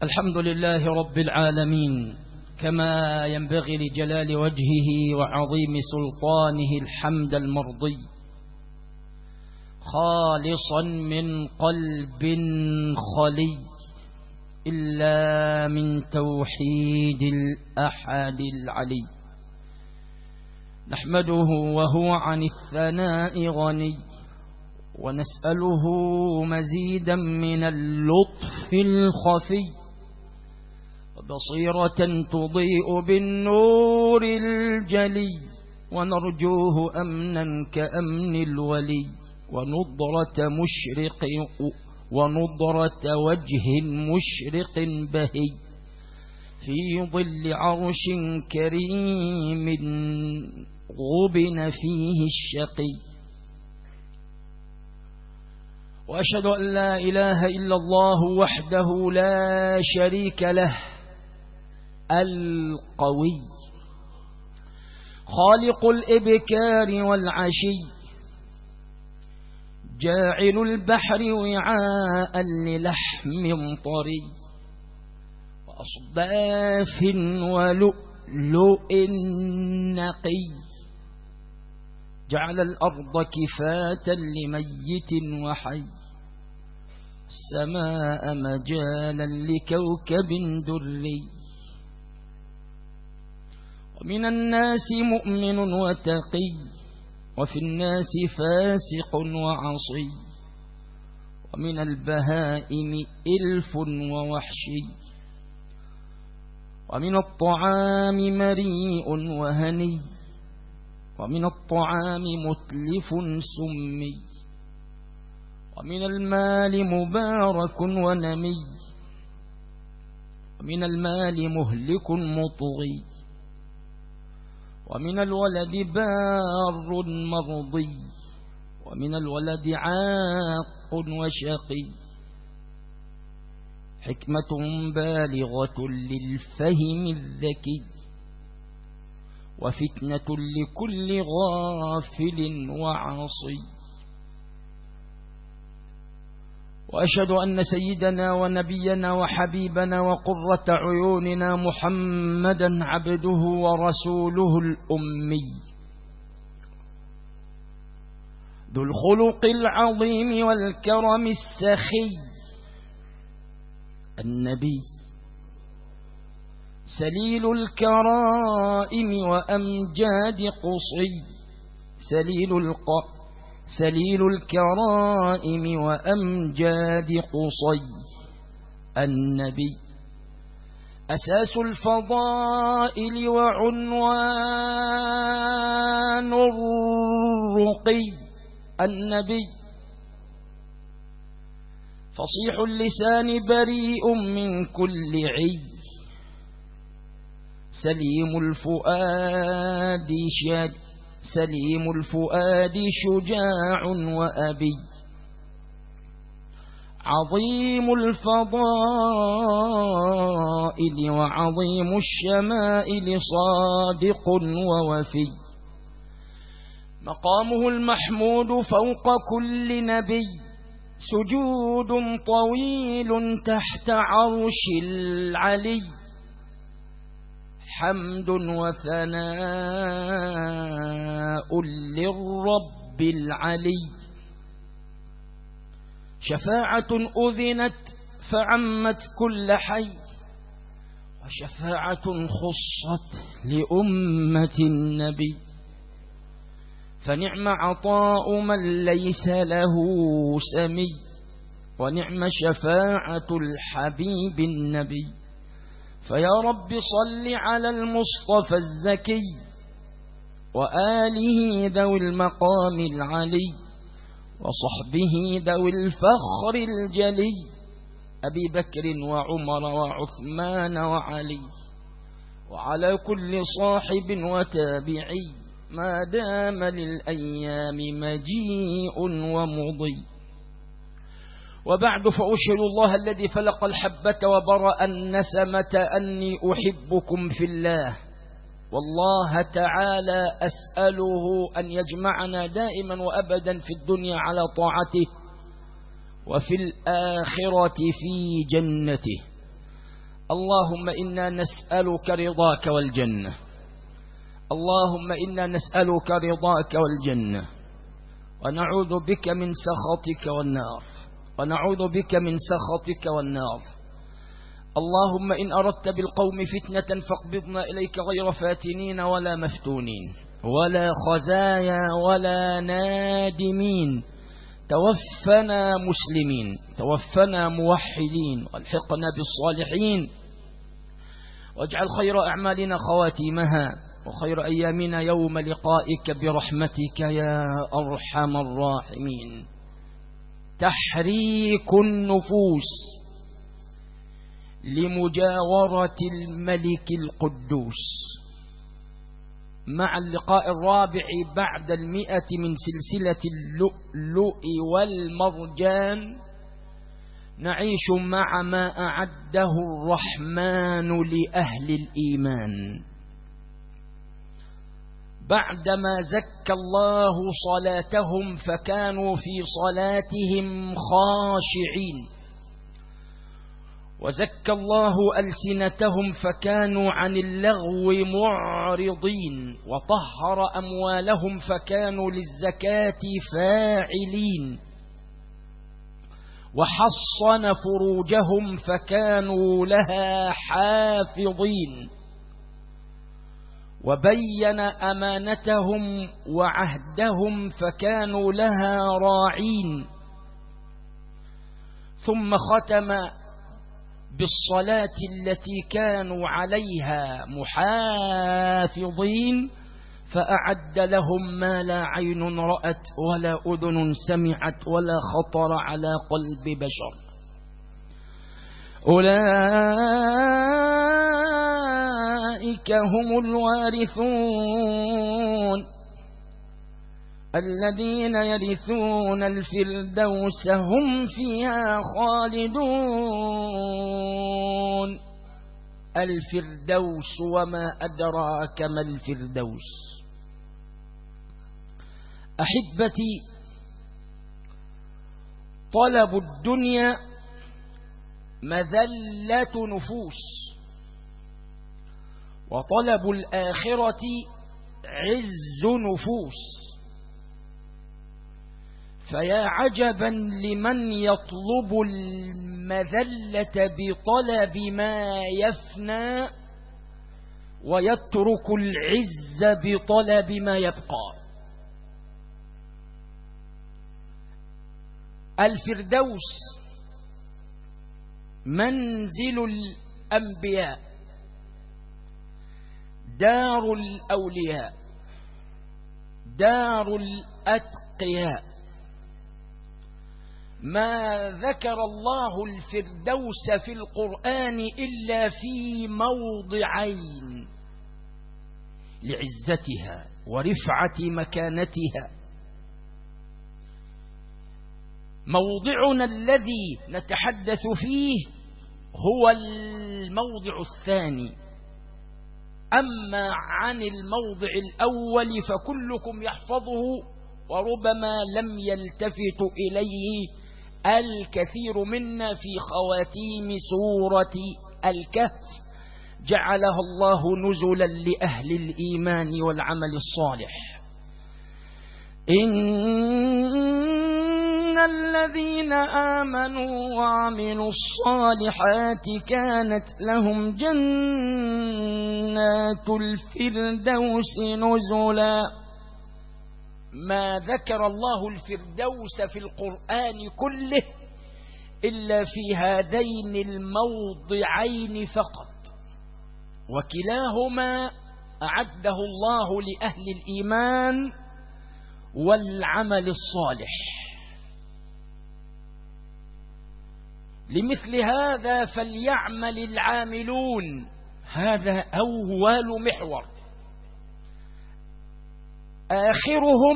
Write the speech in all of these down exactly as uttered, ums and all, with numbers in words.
الحمد لله رب العالمين، كما ينبغي لجلال وجهه وعظيم سلطانه الحمد المرضي، خالصا من قلب خلي إلا من توحيد الأحد العلي. نحمده وهو عن الثناء غني، ونسأله مزيدا من اللطف الخفي، وبصيرة تضيء بالنور الجلي، ونرجوه أمنا كأمن الولي، ونضرة مشرق ونضرة وجه مشرق بهي في ظل عرش كريم غبن فيه الشقي. وأشهد أن لا إله إلا الله وحده لا شريك له القوي، خالق الإبكار والعشي، جاعل البحر وعاء للحم طري، وأصداف ولؤلؤ نقي، جعل الأرض كفاة لميت وحي، السماء مجالا لكوكب دري. ومن الناس مؤمن وتقي، وفي الناس فاسق وعصي، ومن البهائم إلف ووحشي، ومن الطعام مريء وهني، ومن الطعام متلف سمي، ومن المال مبارك ونمي، ومن المال مهلك مطغي، ومن الولد بار مرضي، ومن الولد عاق وشقي، حكمة بالغة للفهم الذكي، وفتنة لكل غافل وعاصي. وأشهد أن سيدنا ونبينا وحبيبنا وقرة عيوننا محمدا عبده ورسوله الأمي، ذو الخلق العظيم والكرم السخي، النبي سليل الكرائم وأمجاد قصي، سليل الق سليل الكرائم وأمجاد قصي، النبي أساس الفضائل وعنوان الرقي، النبي فصيح اللسان بريء من كل عي، سليم الفؤاد شاد سليم الفؤاد شجاع وأبي، عظيم الفضائل وعظيم الشمائل صادق ووفي، مقامه المحمود فوق كل نبي، سجود طويل تحت عرش العلي، حمد وثناء للرب العلي، شفاعة أذنت فعمت كل حي، وشفاعة خصت لأمة النبي، فنعم عطاء من ليس له سمي، ونعم شفاعة الحبيب النبي. فيا رب صل على المصطفى الزكي، وآله ذوي المقام العلي، وصحبه ذوي الفخر الجلي، أبي بكر وعمر وعثمان وعلي، وعلى كل صاحب وتابعي ما دام للأيام مجيء ومضي. وبعد، فأشهد الله الذي فلق الحبة وبرأ النسمة أني أحبكم في الله، والله تعالى أسأله أن يجمعنا دائما وأبدا في الدنيا على طاعته، وفي الآخرة في جنته. اللهم إنا نسألك رضاك والجنة، اللهم إنا نسألك رضاك والجنة، ونعوذ بك من سخطك والنار، ونعوذ بك من سخطك والنار. اللهم إن أردت بالقوم فتنة فاقبضنا إليك غير فاتنين ولا مفتونين ولا خزايا ولا نادمين. توفنا مسلمين، توفنا موحدين، والحقنا بالصالحين، واجعل خير أعمالنا خواتيمها، وخير أيامنا يوم لقائك برحمتك يا أرحم الراحمين. تحريك النفوس لمجاورة الملك القدوس، مع اللقاء الرابع بعد المئة من سلسلة اللؤلؤ والمرجان، نعيش مع ما أعده الرحمن لأهل الإيمان. بعدما زكى الله صلاتهم فكانوا في صلاتهم خاشعين، وزكى الله ألسنتهم فكانوا عن اللغو معرضين، وطهر أموالهم فكانوا للزكاة فاعلين، وحصن فروجهم فكانوا لها حافظين، وبين أمانتهم وعهدهم فكانوا لها راعين. ثم ختم بالصلاة التي كانوا عليها محافظين، فأعد لهم ما لا عين رأت ولا أذن سمعت ولا خطر على قلب بشر. أولئك هم الوارثون الذين يرثون الفردوس هم فيها خالدون. الفردوس وما أدراك ما الفردوس. أحبتي، طلب الدنيا مذلة نفوس، وطلب الآخرة عز نفوس. فيا عجبا لمن يطلب المذلة بطلب ما يفنى، ويترك العز بطلب ما يبقى. الفردوس منزل الأنبياء، دار الأولياء، دار الأتقياء. ما ذكر الله الفردوس في القرآن إلا في موضعين لعزتها ورفعة مكانتها. موضعنا الذي نتحدث فيه هو الموضع الثاني. أما عن الموضع الأول فكلكم يحفظه، وربما لم يلتفت إليه الكثير منا في خواتيم سورة الكهف، جعلها الله نزلا لأهل الإيمان والعمل الصالح. إن الذين آمنوا وعملوا الصالحات كانت لهم جنات الفردوس نزلا. ما ذكر الله الفردوس في القرآن كله إلا في هذين الموضعين فقط، وكلاهما أعده الله لأهل الإيمان والعمل الصالح. لمثل هذا فليعمل العاملون. هذا أول محور. آخرهم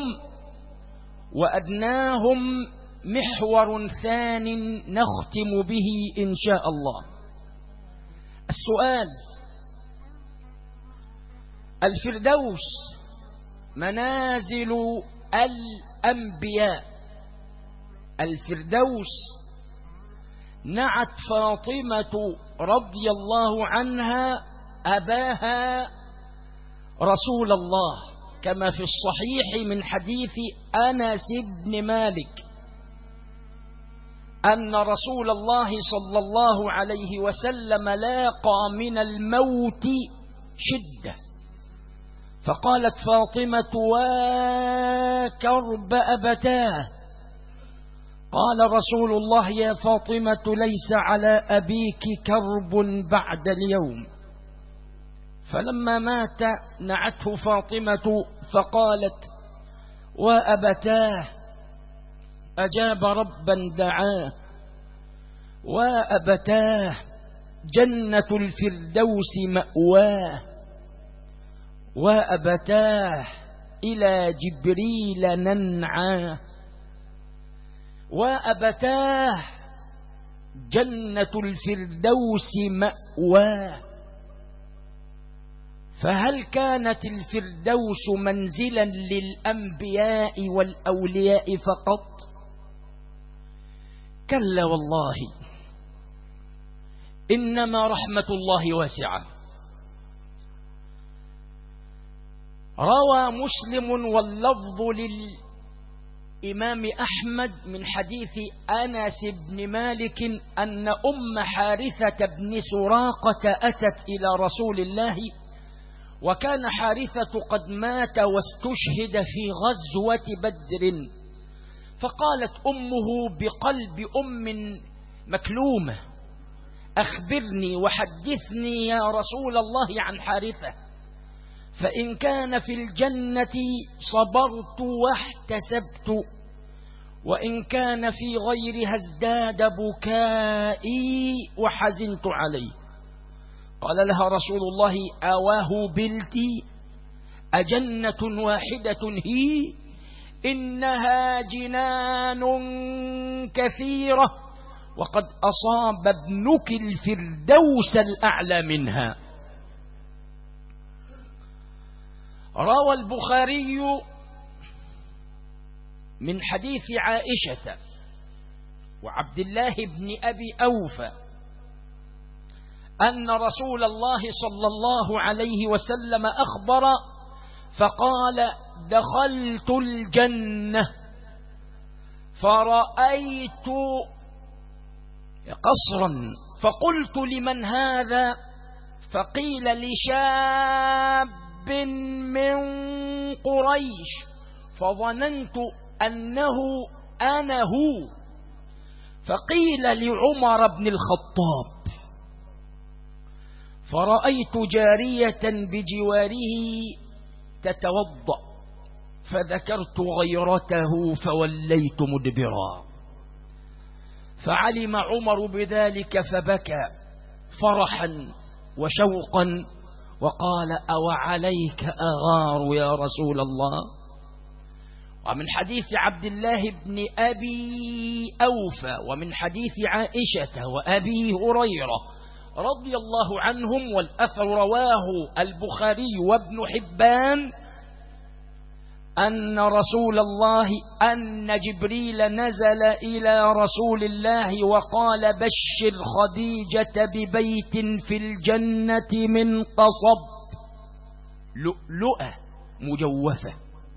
وأدناهم محور ثان نختم به إن شاء الله. السؤال: الفردوس منازل الأنبياء، الفردوس نعت فاطمة رضي الله عنها أباها رسول الله، كما في الصحيح من حديث أنس بن مالك أن رسول الله صلى الله عليه وسلم لاقى من الموت شدة، فقالت فاطمة: وكرب أبتاه. قال رسول الله: يا فاطمة ليس على أبيك كرب بعد اليوم. فلما مات نعته فاطمة فقالت: وأبتاه، أجاب ربا دعاه، وأبتاه جنة الفردوس مأواه، وأبتاه إلى جبريل ننعاه، وأبتاه جنة الفردوس مأواه. فهل كانت الفردوس منزلا للأنبياء والأولياء فقط؟ كلا والله، إنما رحمة الله واسعة. روى مسلم واللفظ للإمام أحمد من حديث أنس بن مالك أن أم حارثة بن سراقة أتت إلى رسول الله، وكان حارثة قد مات واستشهد في غزوة بدر، فقالت أمه بقلب أم مكلومة: أخبرني وحدثني يا رسول الله عن حارثة، فإن كان في الجنة صبرت واحتسبت، وإن كان في غيرها ازداد بكائي وحزنت عليه. قال لها رسول الله: أواه بلتي أجنة واحدة هي؟ إنها جنان كثيرة، وقد أصاب ابنك الفردوس الأعلى منها. روى البخاري من حديث عائشة وعبد الله بن أبي أوفى أن رسول الله صلى الله عليه وسلم أخبر فقال: دخلت الجنة فرأيت قصرا، فقلت: لمن هذا؟ فقيل: لشاب من قريش، فظننت أنه أنا هو. فقيل لعمر بن الخطاب، فرأيت جارية بجواره تتوضأ، فذكرت غيرته فوليت مدبرا، فعلم عمر بذلك فبكى فرحا وشوقا وقال: أو عليك أغار يا رسول الله. ومن حديث عبد الله بن أبي أوفى ومن حديث عائشة وأبي هريرة رضي الله عنهم، والأثر رواه البخاري وابن حبان، أن رسول الله أن جبريل نزل إلى رسول الله وقال: بشر خديجة ببيت في الجنة من قصب، لؤلؤة مجوفة.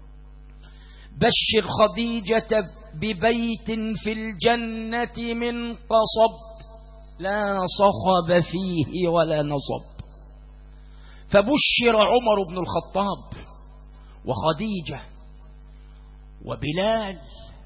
بشر خديجة ببيت في الجنة من قصب لا صخب فيه ولا نصب. فبشر عمر بن الخطاب وخديجة وبلال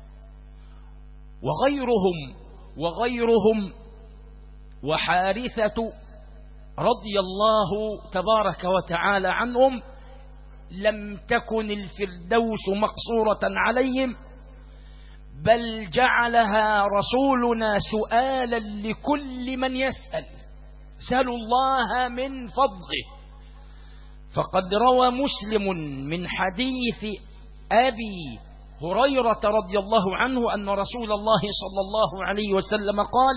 وغيرهم وغيرهم وحارثة رضي الله تبارك وتعالى عنهم. لم تكن الفردوس مقصورة عليهم، بل جعلها رسولنا سؤالا لكل من يسأل: سألوا الله من فضله. فقد روى مسلم من حديث أبي هريرة رضي الله عنه أن رسول الله صلى الله عليه وسلم قال: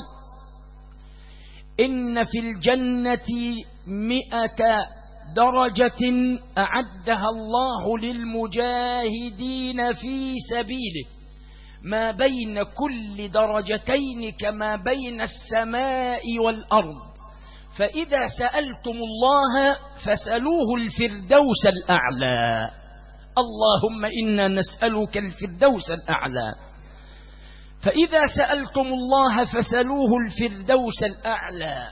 إن في الجنة مئة درجة أعدها الله للمجاهدين في سبيله، ما بين كل درجتين كما بين السماء والأرض. فإذا سألتم الله فسألوه الفردوس الأعلى. اللهم إنا نسألك الفردوس الأعلى. فإذا سألتم الله فسألوه الفردوس الأعلى،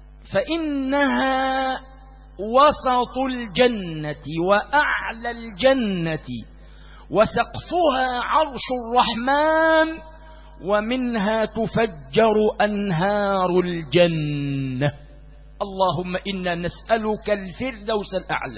فإنها وسط الجنة وأعلى الجنة وسقفها عرش الرحمن، ومنها تفجر أنهار الجنة. اللهم إنا نسألك الفردوس الأعلى.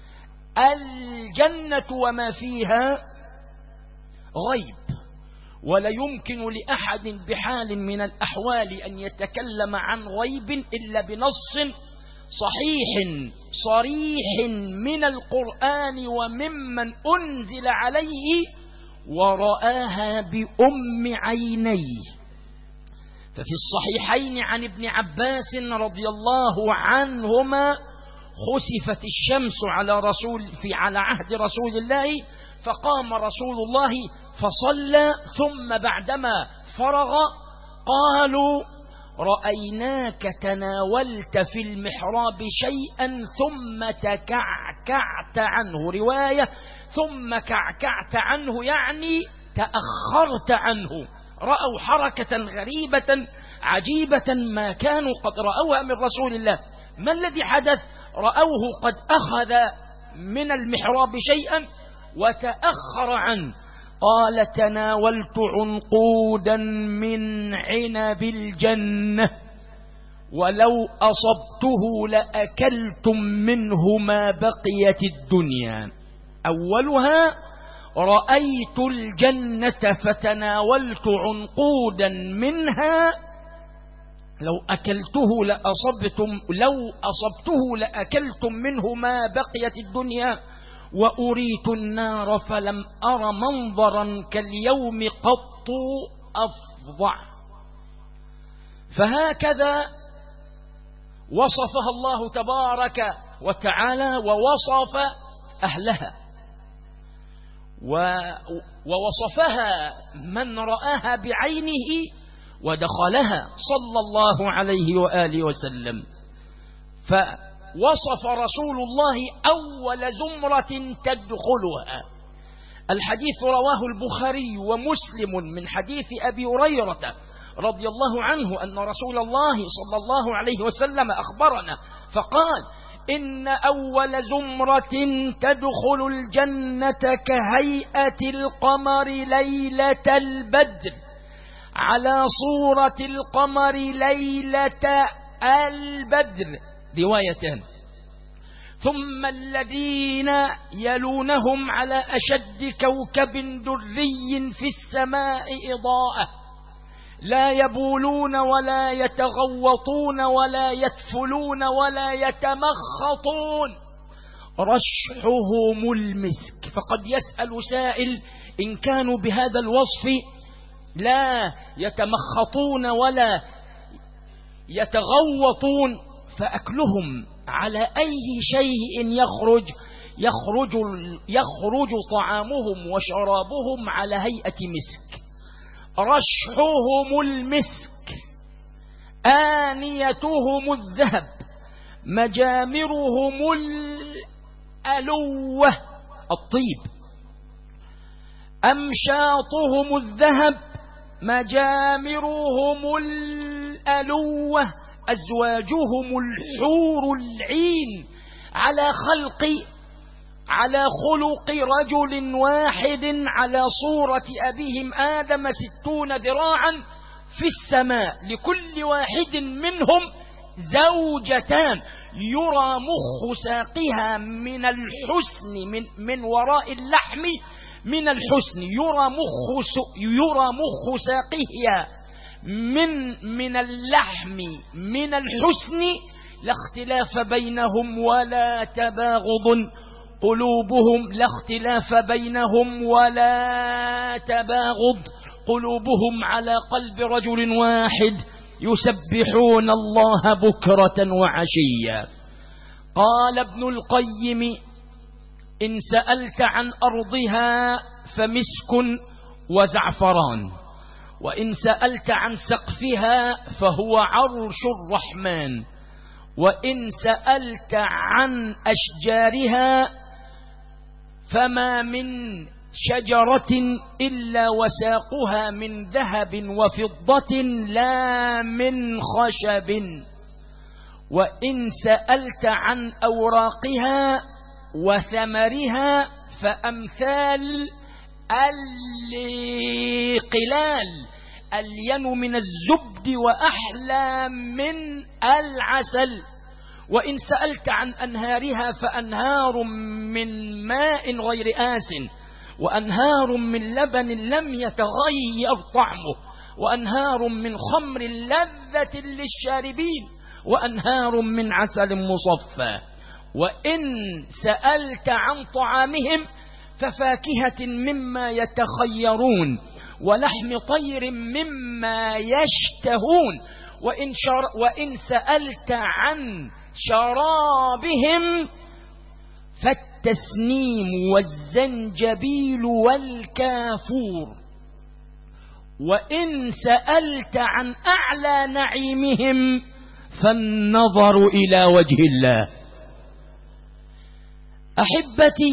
الجنة وما فيها غيب، ولا يمكن لأحد بحال من الأحوال أن يتكلم عن غيب إلا بنص صحيح صريح من القرآن وممن أنزل عليه ورآها بأم عينيه. ففي الصحيحين عن ابن عباس رضي الله عنهما خسفت الشمس على رسول في على عهد رسول الله، فقام رسول الله فصلى، ثم بعدما فرغ قالوا: رأيناك تناولت في المحراب شيئا ثم تكعكعت عنه. رواية ثم كعكعت عنه يعني تأخرت عنه. رأوا حركة غريبة عجيبة ما كانوا قد رأوها من رسول الله. ما الذي حدث؟ رأوه قد أخذ من المحراب شيئا وتأخر عنه. قال: تناولت عنقودا من عنب الجنة، ولو أصبته لأكلتم منه ما بقيت الدنيا. أولها: رأيت الجنة فتناولت عنقودا منها، لو أكلته لأصبتم لو أصبته لأكلتم منه ما بقيت الدنيا. وأريت النار فلم أر منظرا كاليوم قط أفظع. فهكذا وصفها الله تبارك وتعالى ووصف أهلها، ووصفها من رآها بعينه ودخلها صلى الله عليه وآله وسلم. فوصف رسول الله أول زمرة تدخلها. الحديث رواه البخاري ومسلم من حديث أبي هريرة رضي الله عنه أن رسول الله صلى الله عليه وسلم أخبرنا فقال: إن أول زمرة تدخل الجنة كهيئة القمر ليلة البدر على صورة القمر ليلة البدر. روايتان. ثم الذين يلونهم على أشد كوكب دري في السماء إضاءة، لا يبولون ولا يتغوطون ولا يتفلون ولا يتمخطون، رشحهم المسك. فقد يسأل سائل: إن كانوا بهذا الوصف لا يتمخطون ولا يتغوطون، فأكلهم على أي شيء يخرج يخرج يخرج طعامهم وشرابهم على هيئة مسك. رشحهم المسك، آنيتهم الذهب، مجامرهم الألوة الطيب، أمشاطهم الذهب، مجامرهم الألوة، أزواجهم الحور العين، على خلق على خلق رجل واحد، على صورة أبيهم آدم ستون ذراعا في السماء، لكل واحد منهم زوجتان، يرى مخ ساقها من الحسن من, من وراء اللحم من الحسن، يرى مخ يرى مخ ساقها من من اللحم من الحسن، لا اختلاف بينهم ولا تباغض، قلوبهم لا اختلاف بينهم ولا تباغض، قلوبهم على قلب رجل واحد، يسبحون الله بكرة وعشيا. قال ابن القيم: إن سألت عن أرضها فمسك وزعفران. وإن سألت عن سقفها فهو عرش الرحمن. وإن سألت عن أشجارها فما من شجرة إلا وساقها من ذهب وفضة لا من خشب. وإن سألت عن أوراقها وثمرها فأمثال القلال ألين من الزبد وأحلى من العسل. وإن سألت عن أنهارها فأنهار من ماء غير آس، وأنهار من لبن لم يتغير طعمه، وأنهار من خمر لذة للشاربين، وأنهار من عسل مصفى. وإن سألت عن طعامهم ففاكهة مما يتخيرون، ولحم طير مما يشتهون. وإن, شر وإن سألت عن شرابهم فالتسنيم والزنجبيل والكافور. وإن سألت عن أعلى نعيمهم فالنظر إلى وجه الله. أحبتي،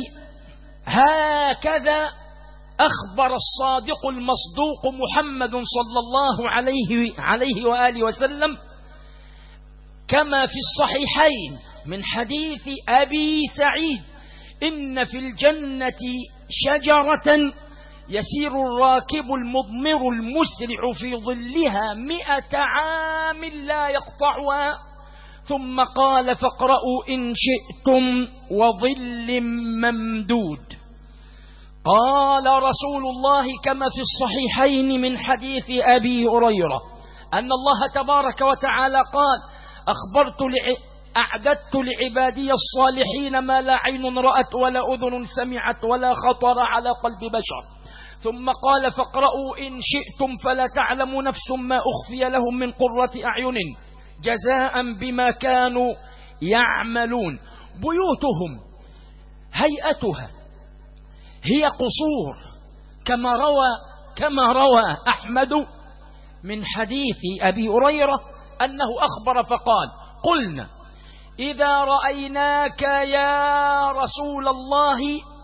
هكذا أخبر الصادق المصدوق محمد صلى الله عليه, عليه وآله وسلم كما في الصحيحين من حديث أبي سعيد: إن في الجنة شجرة يسير الراكب المضمر المسرع في ظلها مئة عام لا يقطعها. ثم قال: فاقرأوا إن شئتم وظل ممدود. قال رسول الله كما في الصحيحين من حديث أبي هريرة أن الله تبارك وتعالى قال: أخبرت لع... أعددت لعبادي الصالحين ما لا عين رأت ولا أذن سمعت ولا خطر على قلب بشر. ثم قال: فاقرأوا إن شئتم فلا تعلم نفس ما أخفي لهم من قرة أعين جزاء بما كانوا يعملون. بيوتهم هيئتها هي قصور، كما روى كما روى أحمد من حديث أبي هريرة أنه أخبر فقال: قلنا إذا رأيناك يا رسول الله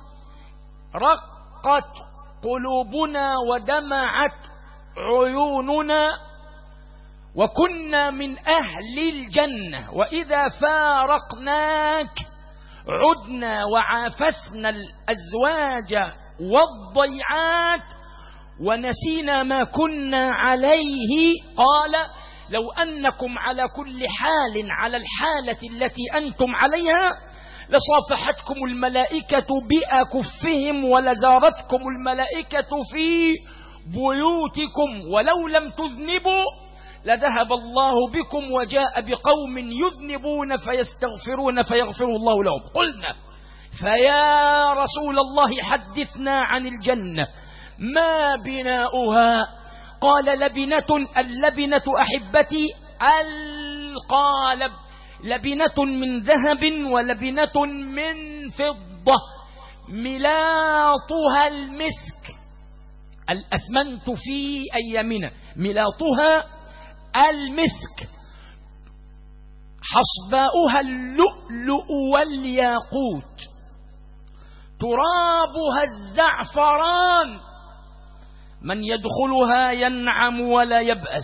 رقت قلوبنا ودمعت عيوننا وكنا من أهل الجنة، وإذا فارقناك عدنا وعافسنا الأزواج والضيعات ونسينا ما كنا عليه. قال: لو أنكم على كل حال على الحالة التي أنتم عليها لصافحتكم الملائكة بأكفهم ولزارتكم الملائكة في بيوتكم، ولو لم تذنبوا لذهب الله بكم وجاء بقوم يذنبون فيستغفرون فيغفر الله لهم. قلنا: فيا رسول الله حدثنا عن الجنة، ما بناؤها؟ قال: لبنة. اللبنة أحبتي القالب، لبنة من ذهب ولبنة من فضة، ملاطها المسك، الأسمنت في أيامنا، ملاطها المسك، حصباؤها اللؤلؤ والياقوت، ترابها الزعفران، من يدخلها ينعم ولا يبأس،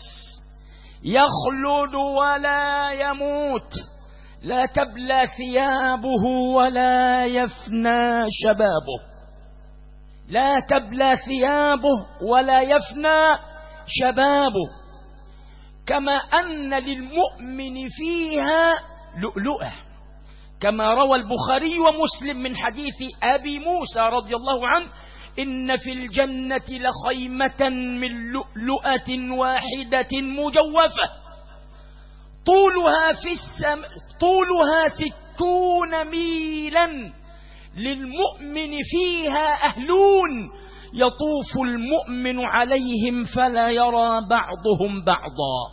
يخلد ولا يموت، لا تبلى ثيابه ولا يفنى شبابه، لا تبلى ثيابه ولا يفنى شبابه. كما أن للمؤمن فيها لؤلؤة، كما روى البخاري ومسلم من حديث أبي موسى رضي الله عنه: إن في الجنة لخيمة من لؤلؤة واحدة مجوفة طولها في السم... طولها ستون ميلا، للمؤمن فيها أهلون يطوف المؤمن عليهم فلا يرى بعضهم بعضا.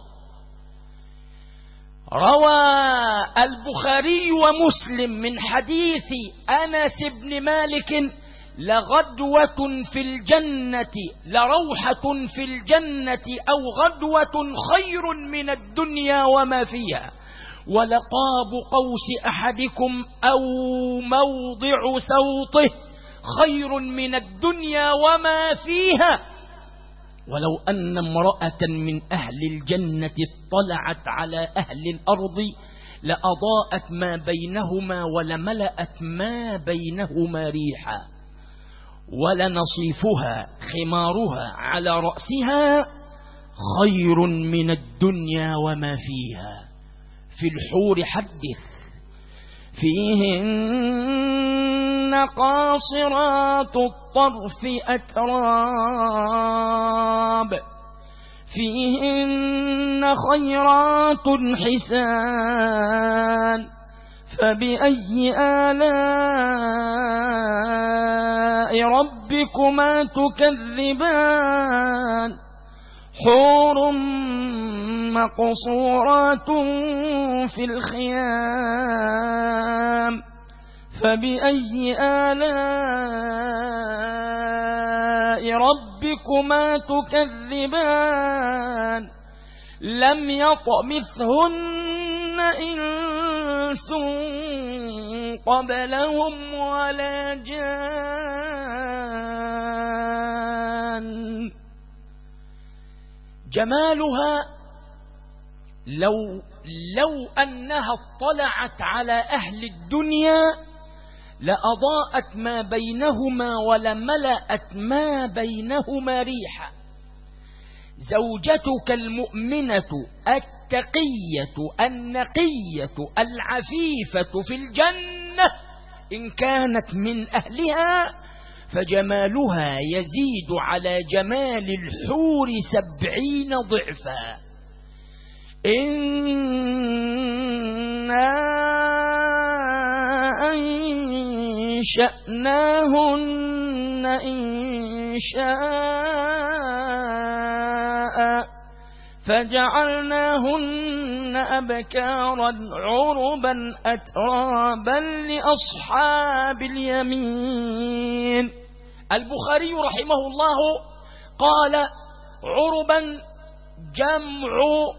روى البخاري ومسلم من حديث أنس بن مالك: لغدوة في الجنة لروحة في الجنة أو غدوة خير من الدنيا وما فيها، ولقاب قوس أحدكم أو موضع سوطه خير من الدنيا وما فيها. ولو أن امرأة من أهل الجنة اطلعت على أهل الأرض لأضاءت ما بينهما ولملأت ما بينهما ريحا، ولنصيفها خمارها على رأسها خير من الدنيا وما فيها. في الحور حدث فيهن قاصرات الطرف أتراب، فيهن خيرات حسان، فبأي آلاء ربكما تكذبان؟ حور مقصورات في الخيام، فبأي آلاء ربكما تكذبان؟ لم يطمثهن إنس قبلهم ولا جان. جمالها لو لو أنها اطلعت على أهل الدنيا لأضاءت ما بينهما ولملأت ما بينهما ريحا. زوجتك المؤمنة التقية النقية العفيفة في الجنة إن كانت من أهلها فجمالها يزيد على جمال الحور سبعين ضعفا. إنا أنشأناهن إنشاء فجعلناهن أبكارا عربا أترابا لأصحاب اليمين. البخاري رحمه الله قال عربا جمع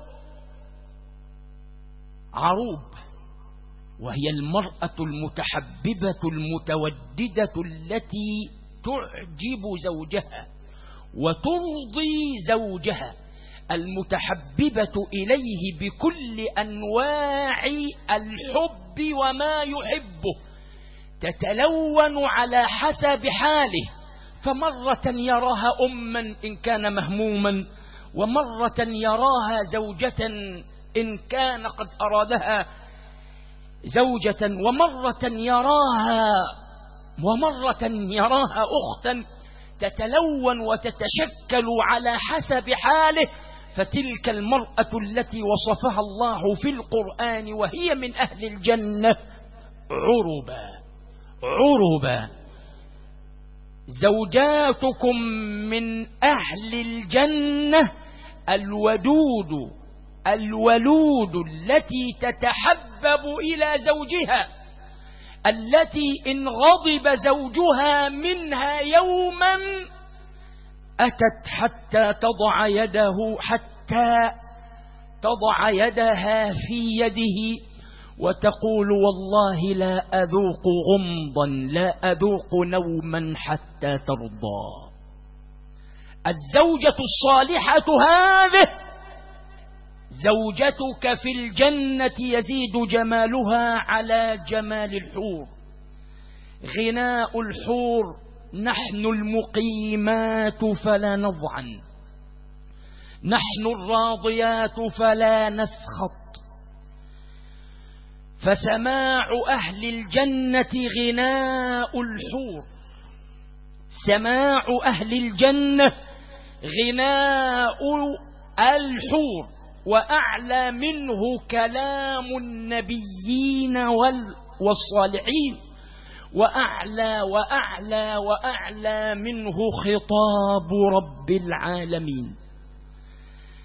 عروب، وهي المرأة المتحببة المتوددة التي تعجب زوجها وترضي زوجها، المتحببة إليه بكل أنواع الحب وما يحبه، تتلون على حسب حاله، فمرة يراها أما إن كان مهموما، ومرة يراها زوجة إن كان قد أرادها زوجة، ومرة يراها ومرة يراها أختا، تتلون وتتشكل على حسب حاله. فتلك المرأة التي وصفها الله في القرآن وهي من أهل الجنة عربا عربا. زوجاتكم من أهل الجنة الودود الولود التي تتحبب إلى زوجها، التي إن غضب زوجها منها يوما أتت حتى تضع يده حتى تضع يدها في يده وتقول والله لا أذوق غمضا لا أذوق نوما حتى ترضى. الزوجة الصالحة هذه زوجتك في الجنة يزيد جمالها على جمال الحور. غناء الحور نحن المقيمات فلا نضعن، نحن الراضيات فلا نسخط. فسماع أهل الجنة غناء الحور، سماع أهل الجنة غناء الحور، وأعلى منه كلام النبيين والصالحين، وأعلى وأعلى وأعلى منه خطاب رب العالمين.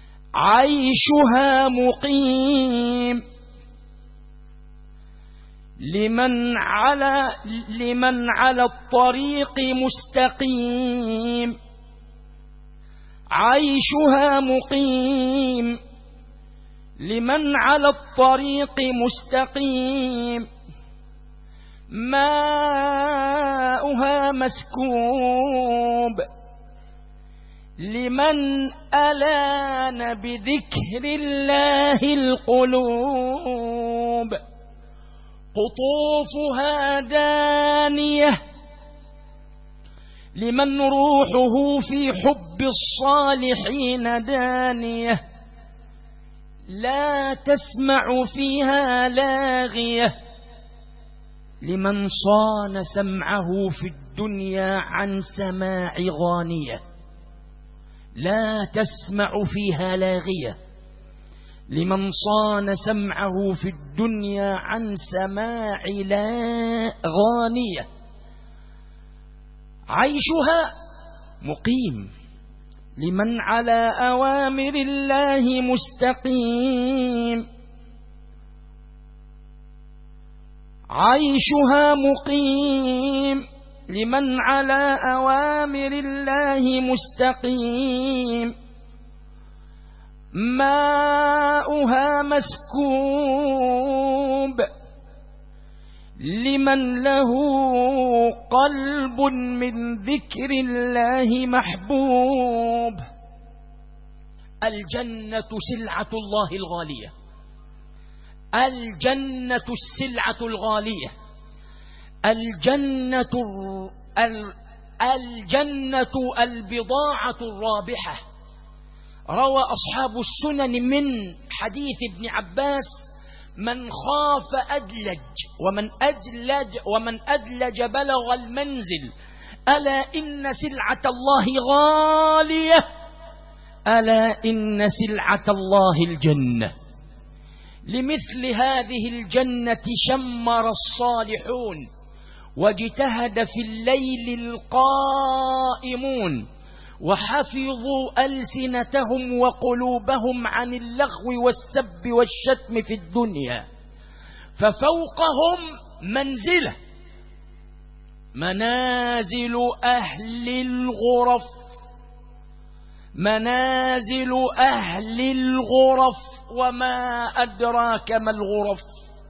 عيشها مقيم، لمن على لمن على الطريق مستقيم عيشها مقيم. لمن على الطريق مستقيم ماؤها مسكوب. لمن ألان بذكر الله القلوب قطوفها دانية. لمن روحه في حب الصالحين دانية لا تسمع فيها لاغية. لمن صان سمعه في الدنيا عن سماع غانية لا تسمع فيها لاغية. لمن صان سمعه في الدنيا عن سماع لا غانية عيشها مقيم. لمن على أوامر الله مستقيم عيشها مقيم. لمن على أوامر الله مستقيم ماؤها مسكوب. لمن له قلب من ذكر الله محبوب. الجنة سلعة الله الغالية. الجنة السلعة الغالية. الجنة الجنة البضاعة الرابحة. روى أصحاب السنن من حديث ابن عباس: من خاف أدلج ومن أدلج ومن أدلج بلغ المنزل. ألا إن سلعة الله غالية. ألا إن سلعة الله الجنة. لمثل هذه الجنة شمر الصالحون واجتهد في الليل القائمون وحفظوا ألسنتهم وقلوبهم عن اللغو والسب والشتم في الدنيا. ففوقهم منزلة منازل أهل الغرف. منازل أهل الغرف. وما أدراك ما الغرف.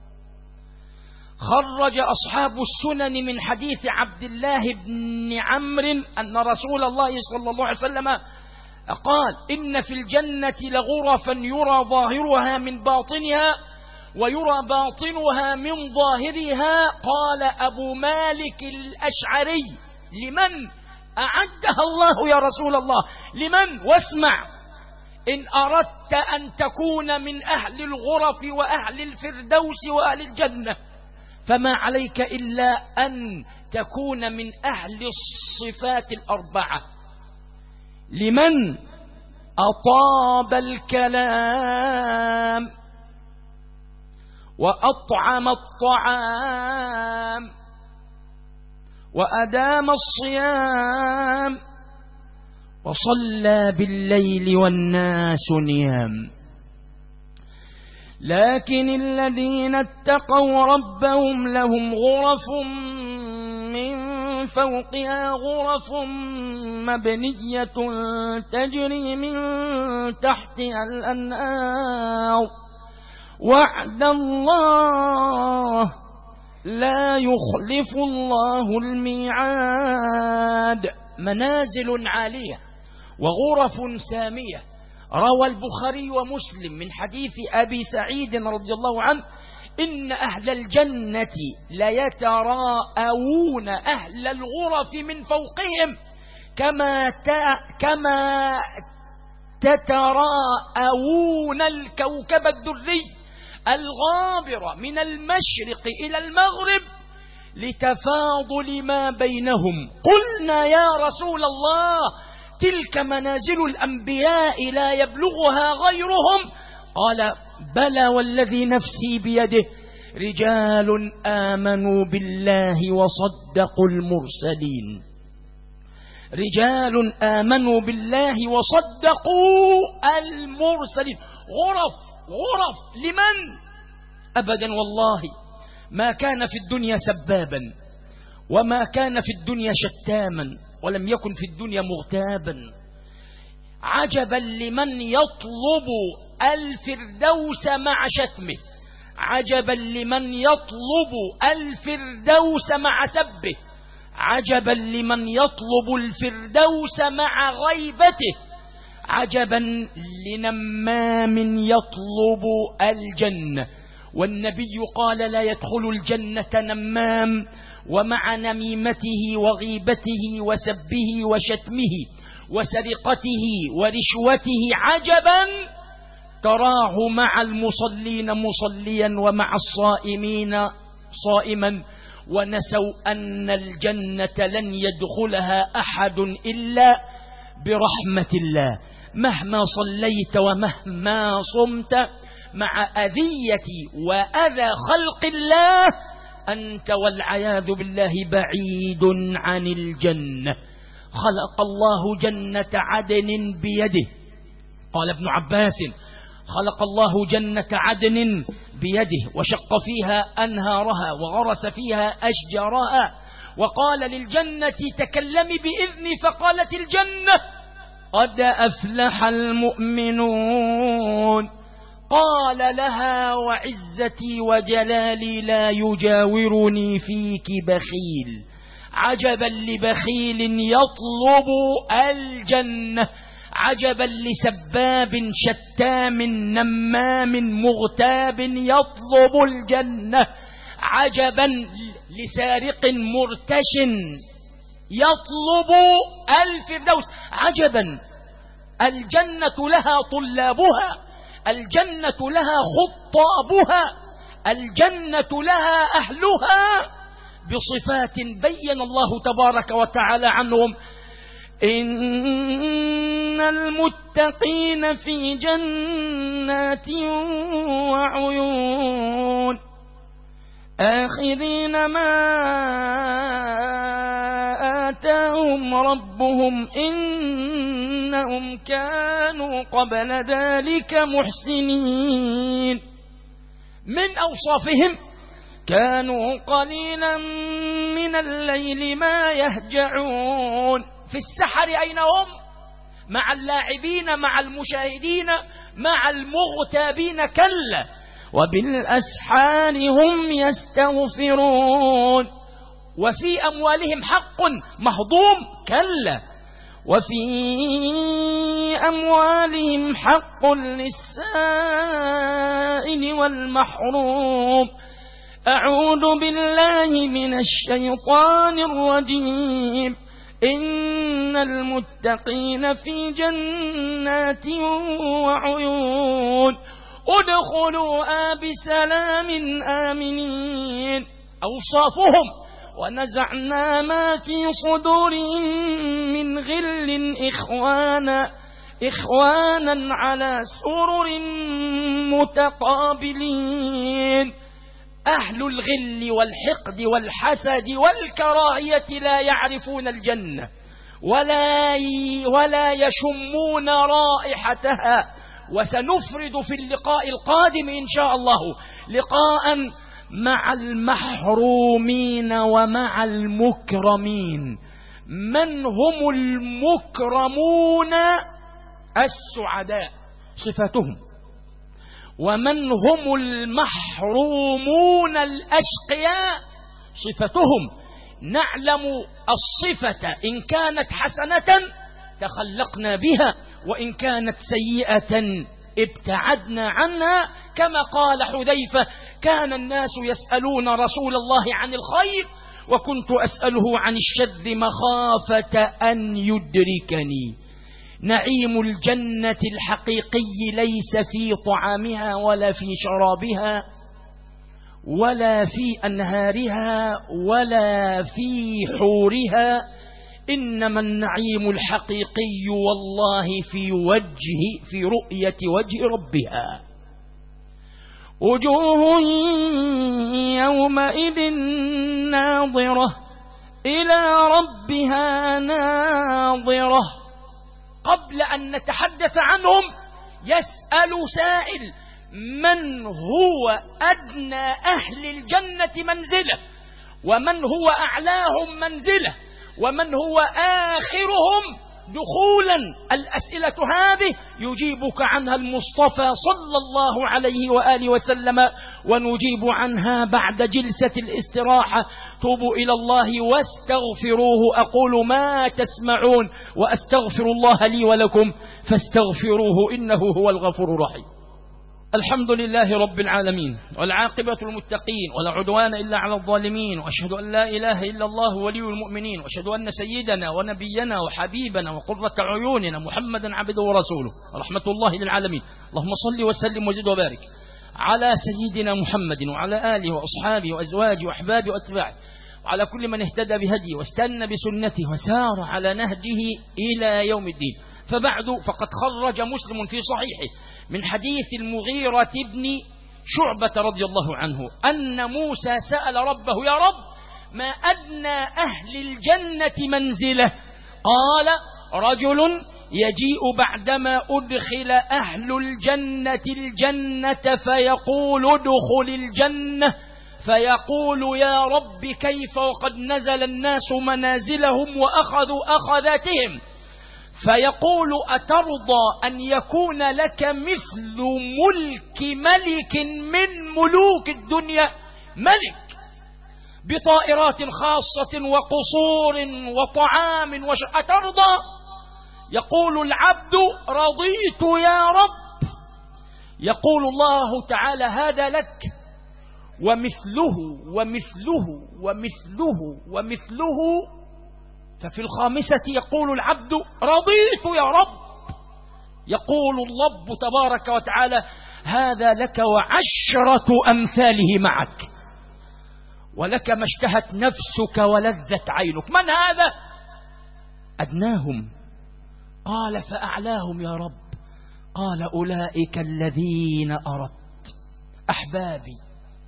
خرج أصحاب السنن من حديث عبد الله بن عمرو أن رسول الله صلى الله عليه وسلم قال: إن في الجنة لغرفا يرى ظاهرها من باطنها ويرى باطنها من ظاهرها. قال أبو مالك الأشعري: لمن أعدها الله يا رسول الله؟ لمن؟ واسمع: إن أردت أن تكون من أهل الغرف وأهل الفردوس وأهل الجنة فما عليك إلا أن تكون من أهل الصفات الأربعة. لمن أطاب الكلام وأطعم الطعام وأدام الصيام وصلى بالليل والناس نيام. لكن الذين اتقوا ربهم لهم غرف من فوقها غرف مبنية تجري من تحتها الأنهار وعد الله لا يخلف الله الميعاد. منازل عالية وغرف سامية. روى البخاري ومسلم من حديث أبي سعيد رضي الله عنه: إن أهل الجنة ليتراءون أهل الغرف من فوقهم كما كما تتراءون الكوكب الدري الغابر من المشرق إلى المغرب لتفاضل ما بينهم. قلنا يا رسول الله: تلك منازل الأنبياء لا يبلغها غيرهم. قال: بلى والذي نفسي بيده، رجال آمنوا بالله وصدقوا المرسلين. رجال آمنوا بالله وصدقوا المرسلين. غرف غرف لمن؟ أبدا والله ما كان في الدنيا سبابا، وما كان في الدنيا شتاما، ولم يكن في الدنيا مغتابا. عجبا لمن يطلب الفردوس مع شتمه، عجبا لمن يطلب الفردوس مع سبه، عجبا لمن يطلب الفردوس مع غيبته، عجبا لنمام يطلب الجنة. والنبي قال لا يدخل الجنة نمام ومع نميمته وغيبته وسبه وشتمه وسرقته ورشوته عجبا تراه مع المصلين مصليا ومع الصائمين صائما، ونسوا أن الجنة لن يدخلها أحد إلا برحمة الله. مهما صليت ومهما صمت مع أذية وأذى خلق الله أنت والعياذ بالله بعيد عن الجنة. خلق الله جنة عدن بيده، قال ابن عباس خلق الله جنة عدن بيده وشق فيها أنهارها وغرس فيها أشجارها، وقال للجنة تكلمي بإذني، فقالت الجنة قد أفلح المؤمنون. قال لها وعزتي وجلالي لا يجاورني فيك بخيل. عجبا لبخيل يطلب الجنة، عجبا لسباب شتام نمام مغتاب يطلب الجنة، عجبا لسارق مرتش يطلب الفردوس. عجبا، الجنة لها طلابها، الجنة لها خطابها، الجنة لها أهلها بصفات بين الله تبارك وتعالى عنهم. إن المتقين في جنات وعيون آخذين ما آتاهم ربهم إنهم كانوا قبل ذلك محسنين. من أوصافهم كانوا قليلا من الليل ما يهجعون. في السحر أين هم؟ مع اللاعبين، مع المشاهدين، مع المغتابين؟ كلا، وبالأسحار هم يستغفرون. وفي أموالهم حق مهضوم؟ كلا، وفي أموالهم حق للسائل والمحروم. أعوذ بالله من الشيطان الرجيم. إن المتقين في جنات وعيون ادخلوا بسلام آمنين. أوصافهم ونزعنا ما في صدورهم من غل إخوانا إخوانا على سرر متقابلين. أهل الغل والحقد والحسد والكراهية لا يعرفون الجنة ولا ولا يشمون رائحتها. وسنفرد في اللقاء القادم إن شاء الله لقاء مع المحرومين ومع المكرمين. من هم المكرمون؟ السعداء صفاتهم. ومن هم المحرومون؟ الأشقياء صفتهم. نعلم الصفة إن كانت حسنة تخلقنا بها، وإن كانت سيئة ابتعدنا عنها. كما قال حذيفة كان الناس يسألون رسول الله عن الخير وكنت أسأله عن الشر مخافة أن يدركني. نعيم الجنة الحقيقي ليس في طعامها ولا في شرابها ولا في أنهارها ولا في حورها، إنما النعيم الحقيقي والله في وجه في رؤية وجه ربها. وجوه يومئذ ناظرة إلى ربها ناظرة. قبل أن نتحدث عنهم يسأل سائل من هو أدنى أهل الجنة منزلة، ومن هو أعلاهم منزلة، ومن هو آخرهم دخولا. الأسئلة هذه يجيبك عنها المصطفى صلى الله عليه وآله وسلم، ونجيب عنها بعد جلسة الاستراحة. توبوا إلى الله واستغفروه. أقول ما تسمعون وأستغفر الله لي ولكم فاستغفروه إنه هو الغفور الرحيم. الحمد لله رب العالمين، والعاقبة المتقين، ولا عدوان إلا على الظالمين، وأشهد أن لا إله إلا الله ولي المؤمنين، وأشهد أن سيدنا ونبينا وحبيبنا وقرة عيوننا محمدا عبده ورسوله رحمة الله للعالمين. اللهم صل وسلم وزد وبارك على سيدنا محمد وعلى آله وأصحابه وأزواجه وأحبابه وأتباعه، وعلى كل من اهتدى بهديه واستنى بسنته وسار على نهجه إلى يوم الدين. فبعد، فقد خرج مسلم في صحيحه من حديث المغيرة بن شعبة رضي الله عنه أن موسى سأل ربه: يا رب، ما أدنى أهل الجنة منزلة؟ قال: رجل يجيء بعدما أدخل أهل الجنة الجنة فيقول: ادخل الجنة، فيقول: يا رب كيف وقد نزل الناس منازلهم وأخذوا أخذاتهم؟ فيقول: أترضى أن يكون لك مثل ملك ملك من ملوك الدنيا؟ ملك بطائرات خاصة وقصور وطعام وش... أترضى؟ يقول العبد: رضيت يا رب. يقول الله تعالى: هذا لك ومثله ومثله ومثله ومثله. ففي الخامسة يقول العبد: رضيت يا رب. يقول الرب تبارك وتعالى: هذا لك وعشرة أمثاله معك، ولك ما اشتهت نفسك ولذت عينك. من هذا؟ أدناهم. قال: فأعلاهم يا رب. قال: أولئك الذين أردت، أحبابي،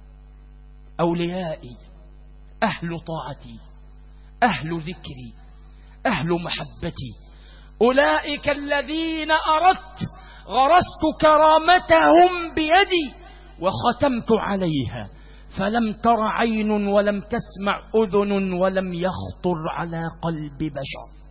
أوليائي، أهل طاعتي، أهل ذكري، أهل محبتي. أولئك الذين أردت، غرست كرامتهم بيدي وختمت عليها، فلم تر عين ولم تسمع أذن ولم يخطر على قلب بشر.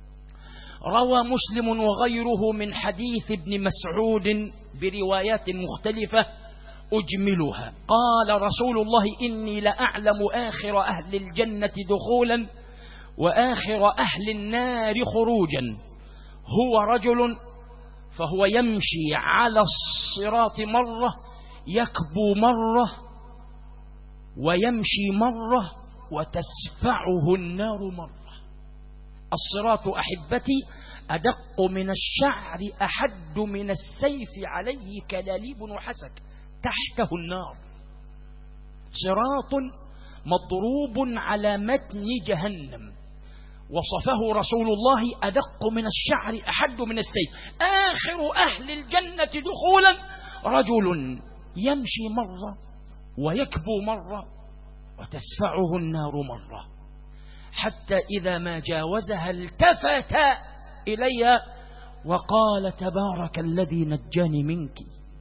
روى مسلم وغيره من حديث ابن مسعود بروايات مختلفة أجملها. قال رسول الله: إني لأعلم آخر أهل الجنة دخولا وآخر أهل النار خروجا. هو رجل فهو يمشي على الصراط مرة، يكبو مرة، ويمشي مرة، وتسفعه النار مرة. الصراط أحبتي أدق من الشعر، أحد من السيف، عليه كلاليب وحسك، تحته النار. صراط مضروب على متن جهنم، وصفه رسول الله: أدق من الشعر، أحد من السيف. آخر أهل الجنة دخولا رجل يمشي مرة ويكبو مرة وتسفعه النار مرة، حتى إذا ما جاوزها التفت إليها وقال: تبارك الذي نجاني منك،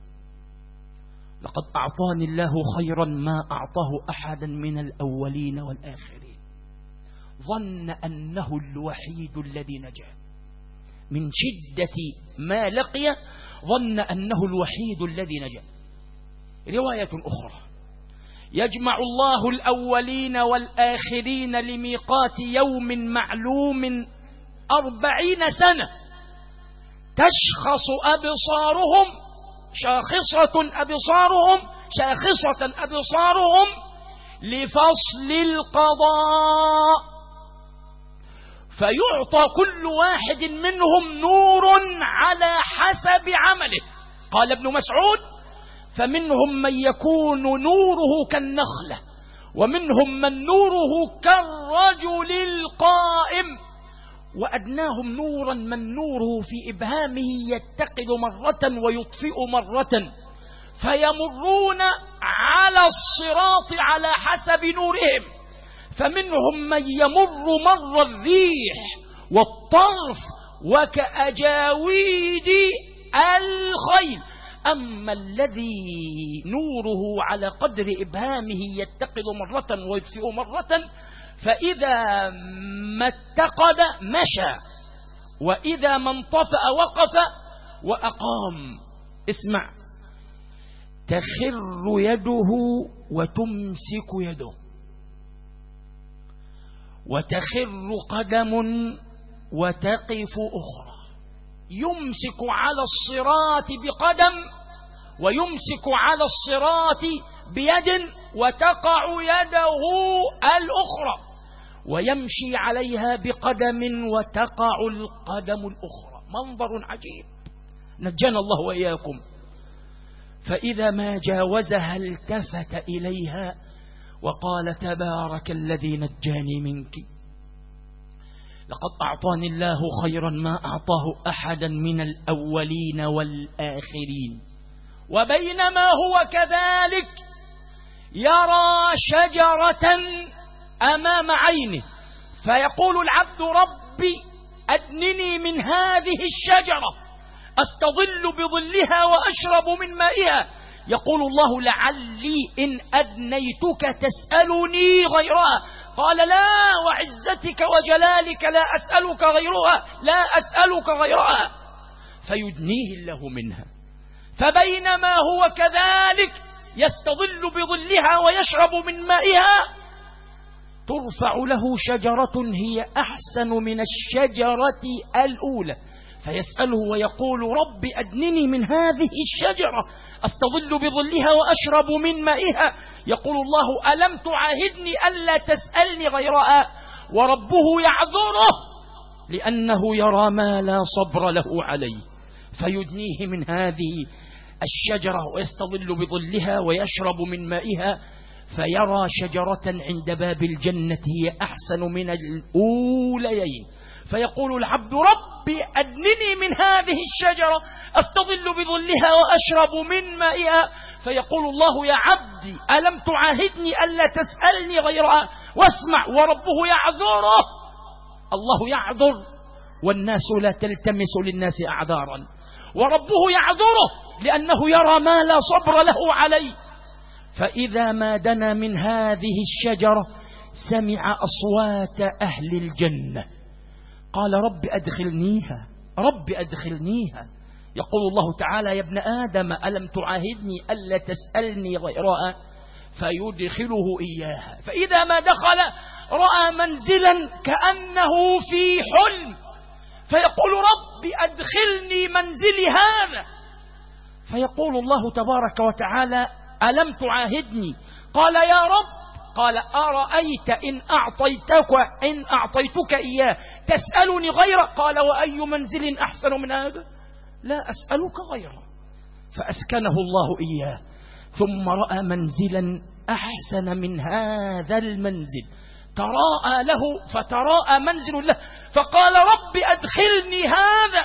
لقد أعطاني الله خيرا ما أعطاه أحدا من الأولين والآخرين. ظن أنه الوحيد الذي نجا من شدة ما لقي، ظن أنه الوحيد الذي نجا. رواية أخرى: يجمع الله الأولين والآخرين لميقات يوم معلوم أربعين سنة، تشخص أبصارهم شاخصة أبصارهم شاخصة أبصارهم لفصل القضاء، فيعطى كل واحد منهم نور على حسب عمله. قال ابن مسعود: فمنهم من يكون نوره كالنخلة، ومنهم من نوره كالرجل القائم، وأدناهم نورا من نوره في إبهامه يتقد مرة ويطفئ مرة، فيمرون على الصراط على حسب نورهم. فمنهم من يمر مر الريح والطرف وكأجاويد الخيل. أما الذي نوره على قدر إبهامه يتقد مرة ويطفئ مرة، فإذا ما اتقد مشى، وإذا ما انطفأ وقف وأقام. اسمع، تخر يده وتمسك يده، وتخر قدم وتقف أخرى. يمسك على الصراط بقدم، ويمسك على الصراط بيد، وتقع يده الأخرى، ويمشي عليها بقدم وتقع القدم الأخرى. منظر عجيب، نجانا الله وإياكم. فإذا ما جاوزها التفت إليها وقال: تبارك الذي نجاني منك، لقد أعطاني الله خيرا ما أعطاه أحدا من الأولين والآخرين. وبينما هو كذلك يرى شجرة أمام عينه، فيقول العبد: ربي أدنني من هذه الشجرة أستظل بظلها وأشرب من مائها. يقول الله: لعلي إن أدنيتك تسألني غيرها. قال: لا، وعزتك وجلالك لا أسألك غيرها، لا أسألك غيرها. فيدنيه الله منها. فبينما هو كذلك يستظل بظلها ويشرب من مائها، ترفع له شجرة هي أحسن من الشجرة الأولى، فيسأله ويقول: رب أدنني من هذه الشجرة أستظل بظلها وأشرب من مائها. يقول الله: ألم تعاهدني ألا تسألني غيرها؟ وربه يعذره لأنه يرى ما لا صبر له عليه، فيدنيه من هذه الشجرة ويستظل بظلها ويشرب من مائها، فيرى شجرة عند باب الجنة هي أحسن من الأوليين. فيقول العبد: ربي أدنني من هذه الشجرة أستظل بظلها وأشرب من مائها. فيقول الله: يا عبدي ألم تعاهدني ألا تسألني غيرها؟ واسمع، وربه يعذره. الله يعذر والناس لا تلتمس للناس أعذارا، وربه يعذره لأنه يرى ما لا صبر له عليه. فإذا ما دنا من هذه الشجرة سمع أصوات أهل الجنة، قال: رب أدخلنيها، رب أدخلنيها. يقول الله تعالى: يا ابن آدم ألم تعاهدني ألا تسألني غيرها؟ فيدخله إياها. فإذا ما دخل رأى منزلا كأنه في حلم، فيقول: رب أدخلني منزلي هذا. فيقول الله تبارك وتعالى: ألم تعاهدني؟ قال: يا رب. قال: أرأيت إن أعطيتك إن أعطيتك إياه تسألني غيره؟ قال: وأي منزل أحسن من هذا؟ لا أسألك غيره. فأسكنه الله إياه، ثم رأى منزلا أحسن من هذا المنزل، تراءى له فتراءى منزل له، فقال: رب أدخلني هذا.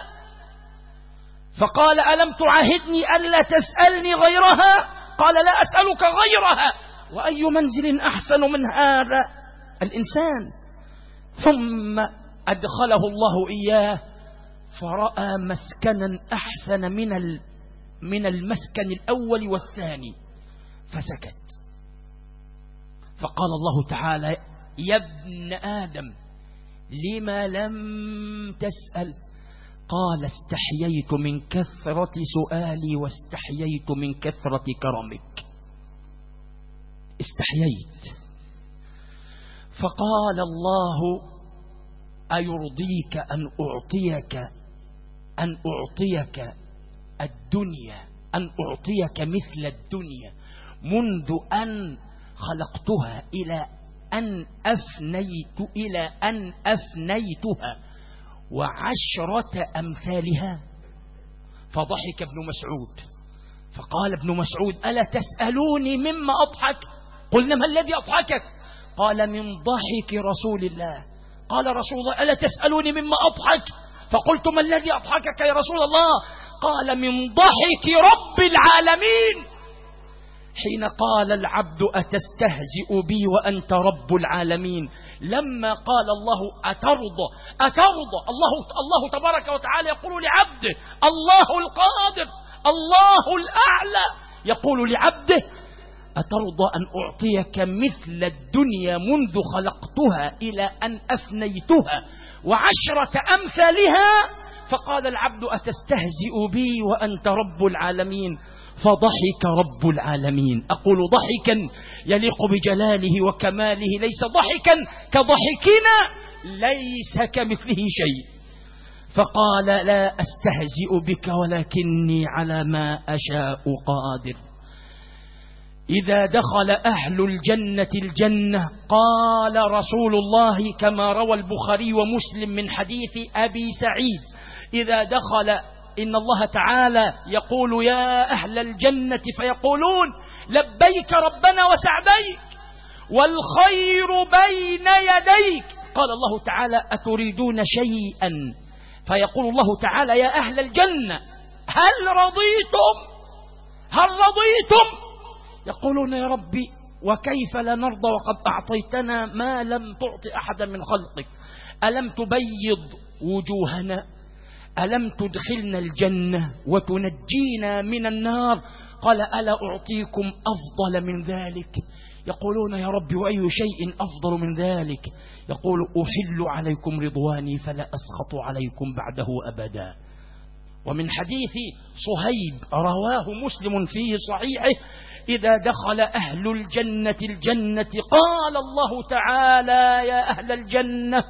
فقال: ألم تعاهدني ألا تسألني غيرها؟ قال: لا أسألك غيرها. وأي منزل أحسن من هذا الإنسان؟ ثم أدخله الله إياه فرأى مسكنا أحسن من من المسكن الأول والثاني، فسكت. فقال الله تعالى: يا ابن آدم لما لم تسأل؟ قال: استحييت من كثرة سؤالي واستحييت من كثرة كرمك. استحييت. فقال الله: أيرضيك أن أعطيك أن أعطيك الدنيا أن أعطيك مثل الدنيا منذ أن خلقتها إلى أن أفنيت إلى أن أفنيتها وعشرة أمثالها؟ فضحك ابن مسعود، فقال ابن مسعود: ألا تسألوني مما أضحك؟ قلنا: ما الذي أضحكك؟ قال: من ضحك رسول الله. قال رسول الله: ألا تسألوني مما أضحك؟ فقلت: ما الذي أضحكك يا رسول الله؟ قال: من ضحك رب العالمين، حين قال العبد: أتستهزئ بي وأنت رب العالمين. لما قال الله: أترضى أترضى الله الله تبارك وتعالى يقول لعبده: الله القادر الله الأعلى يقول لعبده: أترضى أن أعطيك مثل الدنيا منذ خلقتها إلى أن أفنيتها وعشرة أمثالها؟ فقال العبد: أتستهزئ بي وأنت رب العالمين؟ فضحك رب العالمين. أقول ضحكا يليق بجلاله وكماله، ليس ضحكا كضحكنا، ليس كمثله شيء. فقال: لا أستهزئ بك ولكني على ما أشاء قادر. إذا دخل أهل الجنة الجنة قال رسول الله كما روى البخاري ومسلم من حديث أبي سعيد: إذا دخل إن الله تعالى يقول: يا أهل الجنة، فيقولون: لبيك ربنا وسعديك والخير بين يديك. قال الله تعالى: أتريدون شيئا؟ فيقول الله تعالى: يا أهل الجنة هل رضيتم؟ هل رضيتم؟ يقولون: يا ربي وكيف لا نرضى وقد أعطيتنا ما لم تعط أحدا من خلقك؟ ألم تبيض وجوهنا؟ ألم تدخلنا الجنة وتنجينا من النار؟ قال: ألا أعطيكم أفضل من ذلك؟ يقولون: يا رب وأي شيء أفضل من ذلك؟ يقول: أحل عليكم رضواني فلا أسخط عليكم بعده أبدا. ومن حديث صهيب رواه مسلم في صحيحه: إذا دخل أهل الجنة الجنة قال الله تعالى: يا أهل الجنة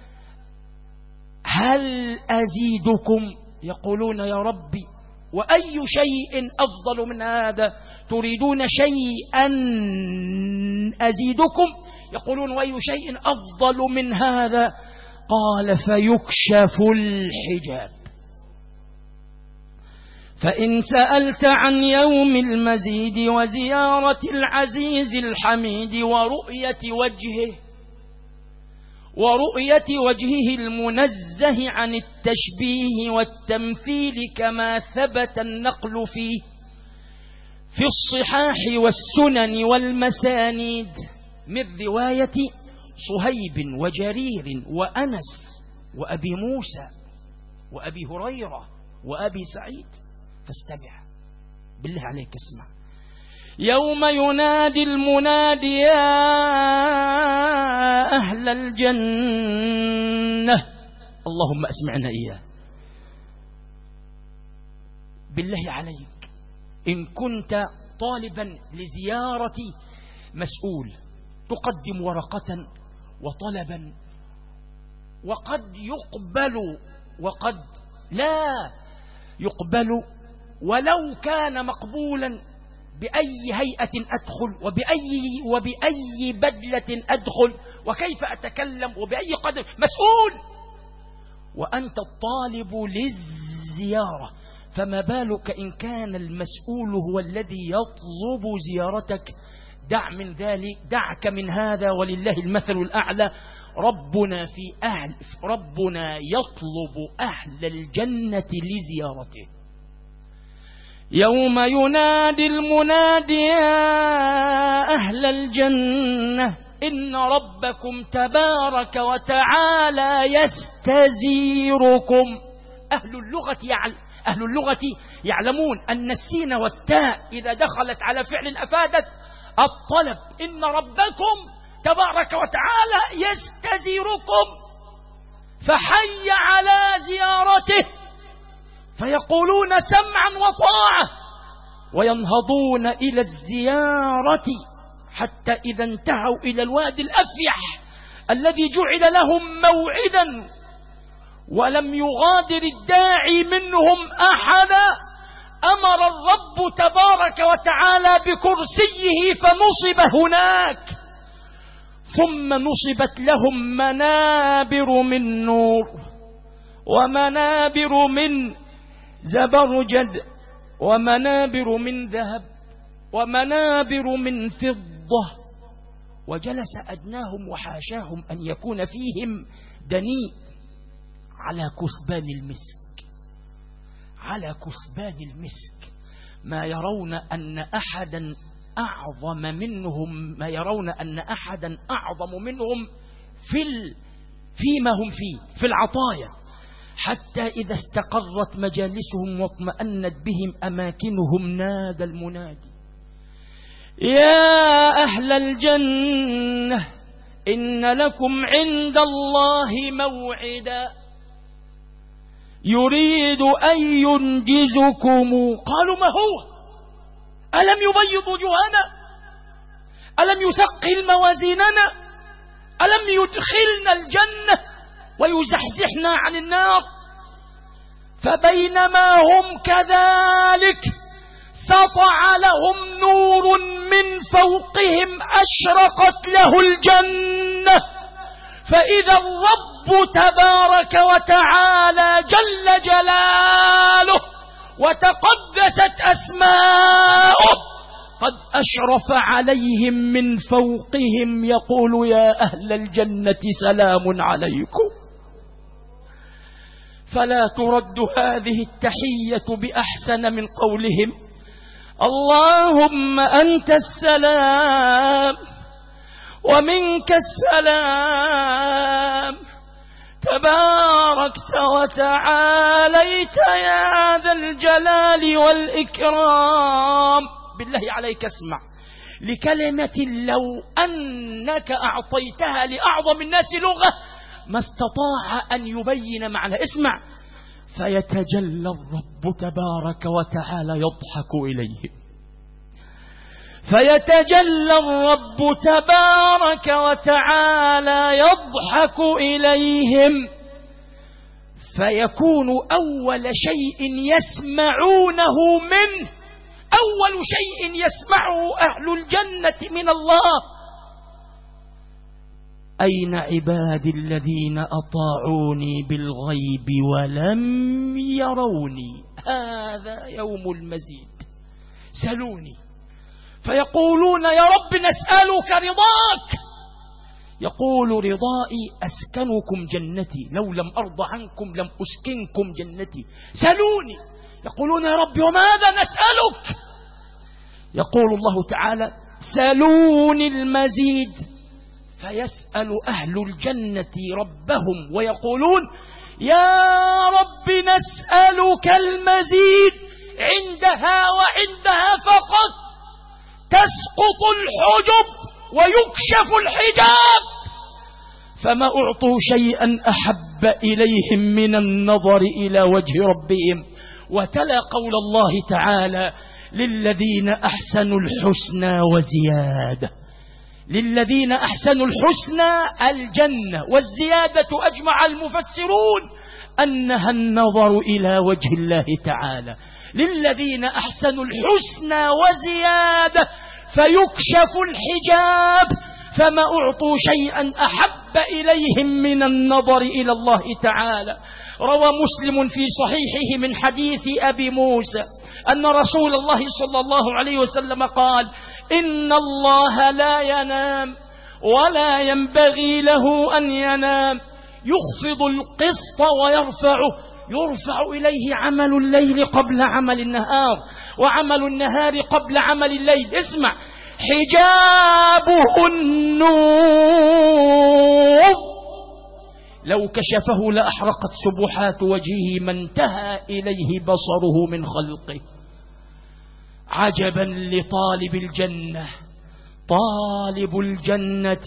هل أزيدكم؟ يقولون: يا ربي وأي شيء أفضل من هذا؟ تريدون شيئا أزيدكم؟ يقولون: وأي شيء أفضل من هذا؟ قال: فيكشف الحجاب. فإن سألت عن يوم المزيد وزيارة العزيز الحميد ورؤية وجهه ورؤية وجهه المنزه عن التشبيه والتمثيل كما ثبت النقل فيه في الصحاح والسنن والمسانيد من رواية صهيب وجرير وأنس وأبي موسى وأبي هريرة وأبي سعيد، فاستمع بالله عليك، اسمع: يوم ينادي المنادي: يا أهل الجنة. اللهم أسمعنا إياه. بالله عليك، إن كنت طالبا لزيارة مسؤول تقدم ورقة وطلبا، وقد يقبل وقد لا يقبل، ولو كان مقبولا بأي هيئة أدخل وبأي, وبأي بدلة أدخل وكيف أتكلم وبأي قدر، مسؤول وأنت الطالب للزيارة، فما بالك إن كان المسؤول هو الذي يطلب زيارتك؟ دع من ذلك، دعك من هذا، ولله المثل الأعلى. ربنا في أهل ربنا يطلب أهل الجنة لزيارته. يوم ينادي المنادي: يا أهل الجنة إن ربكم تبارك وتعالى يستزيركم. أهل اللغة يعلم أهل اللغة يعلمون أن السين والتاء إذا دخلت على فعل أفادت الطلب. إن ربكم تبارك وتعالى يستزيركم، فحي على زيارته، فيقولون سمعا وطاعة وينهضون إلى الزيارة حتى إذا انتهوا إلى الوادي الأفيح الذي جعل لهم موعدا ولم يغادر الداعي منهم أحدا، أمر الرب تبارك وتعالى بكرسيه فنصب هناك، ثم نصبت لهم منابر من نور ومنابر من زبرجد ومنابر من ذهب ومنابر من فضة، وجلس أدناهم وحاشاهم أن يكون فيهم دنيء على كثبان المسك، على كثبان المسك، ما يرون أن أحدا أعظم منهم ما يرون أن أحدا أعظم منهم في ال... فيما هم فيه في العطايا. حتى إذا استقرت مجالسهم واطمأنت بهم أماكنهم نادى المنادي: يا أهل الجنة إن لكم عند الله موعدا يريد أن ينجزكم. قالوا: ما هو؟ ألم يبيض وجوهنا؟ ألم يثقل موازيننا؟ ألم يدخلنا الجنة ويزحزحنا عن النار؟ فبينما هم كذلك سطع لهم نور من فوقهم أشرقت له الجنة، فإذا الرب تبارك وتعالى جل جلاله وتقدست أسماؤه قد أشرف عليهم من فوقهم يقول: يا أهل الجنة سلام عليكم. فلا ترد هذه التحية بأحسن من قولهم: اللهم أنت السلام ومنك السلام تباركت وتعاليت يا ذا الجلال والإكرام. بالله عليك اسمع لكلمة لو أنك أعطيتها لأعظم الناس لغة ما استطاع أن يبين معنى. اسمع: فيتجلى الرب تبارك وتعالى يضحك إليهم، فيتجلى الرب تبارك وتعالى يضحك إليهم، فيكون أول شيء يسمعونه منه، أول شيء يسمعه أهل الجنة من الله: أين عبادي الذين أطاعوني بالغيب ولم يروني؟ هذا يوم المزيد. سلوني. فيقولون: يا رب نسألك رضاك. يقول: رضائي أسكنكم جنتي، لو لم أرضى عنكم لم أسكنكم جنتي. سلوني. يقولون: يا رب وماذا نسألك؟ يقول الله تعالى: سلوني المزيد. فيسأل أهل الجنة ربهم ويقولون: يا رب نسألك المزيد. عندها وعندها فقط تسقط الحجب ويكشف الحجاب، فما أعطوا شيئا أحب إليهم من النظر إلى وجه ربهم. وتلا قول الله تعالى: للذين أحسنوا الحسنى وزيادة. للذين أحسنوا الحسنى الجنة، والزيادة أجمع المفسرون أنها النظر إلى وجه الله تعالى. للذين أحسنوا الحسنى وزيادة فيكشف الحجاب، فما أعطوا شيئا أحب إليهم من النظر إلى الله تعالى. روى مسلم في صحيحه من حديث أبي موسى أن رسول الله صلى الله عليه وسلم قال: إن الله لا ينام ولا ينبغي له أن ينام، يخفض القسط ويرفعه، يرفع إليه عمل الليل قبل عمل النهار، وعمل النهار قبل عمل الليل. اسمع: حجابه النور، لو كشفه لأحرقت سبحات وجهه ما انتهى إليه بصره من خلقه. عجبا لطالب الجنة، طالب الجنة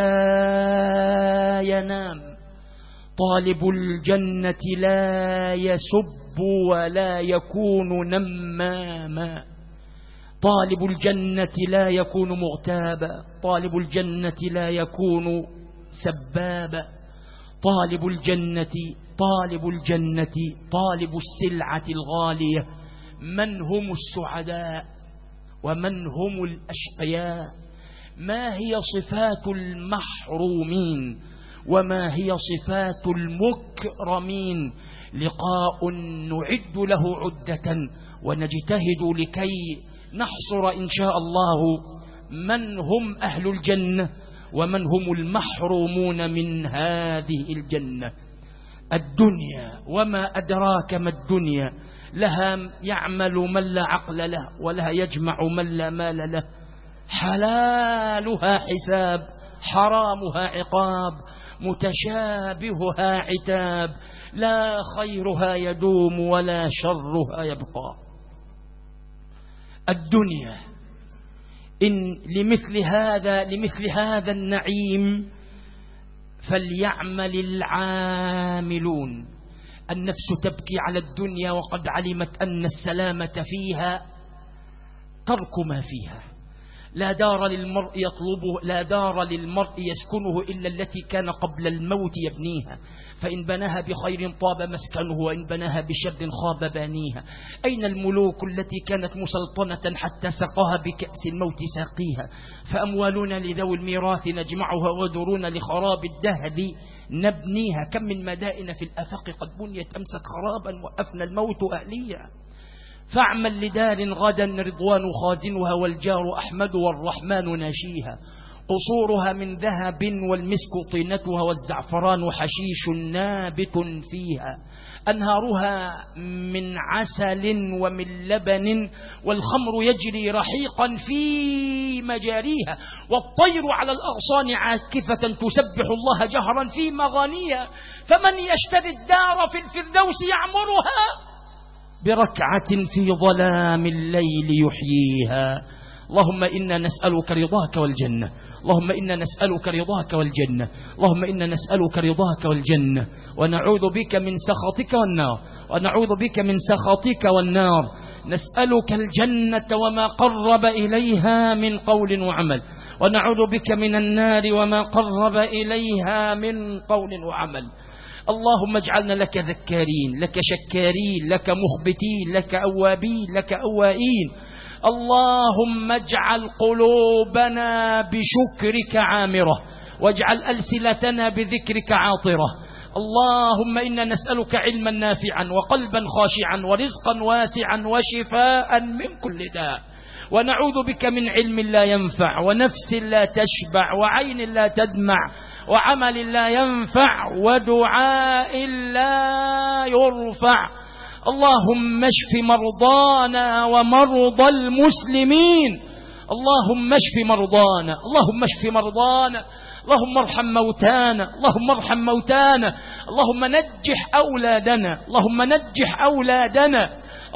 لا ينام، طالب الجنة لا يسب ولا يكون نماما، طالب الجنة لا يكون مغتابا، طالب الجنة لا يكون سبابا، طالب الجنة طالب الجنة طالب السلعة الغالية. من هم السعداء ومن هم الأشقياء؟ ما هي صفات المحرومين وما هي صفات المكرمين؟ لقاء نعد له عدة ونجتهد لكي نحصر إن شاء الله من هم أهل الجنة ومن هم المحرومون من هذه الجنة. الدنيا وما أدراك ما الدنيا، لها يعمل من لا عقل له، ولها يجمع من لا مال له. حلالها حساب، حرامها عقاب متشابهها عتاب، لا خيرها يدوم ولا شرها يبقى. الدنيا إن لمثل هذا لمثل هذا النعيم فليعمل العاملون. النفس تبكي على الدنيا وقد علمت أن السلامة فيها ترك ما فيها. لا دار للمرء يطلبه لا دار للمرء يسكنه إلا التي كان قبل الموت يبنيها، فإن بناها بخير طاب مسكنه وإن بناها بشر خاب بانيها. أين الملوك التي كانت مسلطنة حتى سقاها بكأس الموت ساقيها؟ فأموالنا لذوي الميراث نجمعها ودورنا لخراب الدهر نبنيها. كم من مدائن في الآفاق قد بنيت أمسك خرابا وأفنى الموت أهليها. فاعمل لدار غدا رضوان خازنها والجار أحمد والرحمن ناشيها. قصورها من ذهب والمسك طينتها والزعفران حشيش نابت فيها. أنهارها من عسل ومن لبن والخمر يجري رحيقا في مجاريها. والطير على الأغصان عاكفة تسبح الله جهرا في مغانيها. فمن يشتري الدار في الفردوس يعمرها بركعة في ظلام الليل يحييها. اللهم إنا نسألك رضاك والجنة، اللهم إنا نسألك رضاك والجنة، اللهم إنا نسألك رضاك والجنة ونعوذ بك من سخطك والنار، ونعوذ بك من سخطك والنار. نسألك الجنة وما قرب إليها من قول وعمل، ونعوذ بك من النار وما قرب إليها من قول وعمل. اللهم اجعلنا لك ذكارين، لك شكارين، لك مخبتين، لك أوابين، لك أوائين. اللهم اجعل قلوبنا بشكرك عامرة، واجعل ألسنتنا بذكرك عاطرة. اللهم إنا نسألك علما نافعا وقلبا خاشعا ورزقا واسعا وشفاء من كل داء، ونعوذ بك من علم لا ينفع ونفس لا تشبع وعين لا تدمع وعمل لا ينفع ودعاء لا يرفع. اللهم اشف مرضانا ومرضى المسلمين، اللهم اشف مرضانا، اللهم اشف مرضانا، اللهم ارحم موتانا، اللهم ارحم موتانا، اللهم نجح أولادنا، اللهم نجح أولادنا،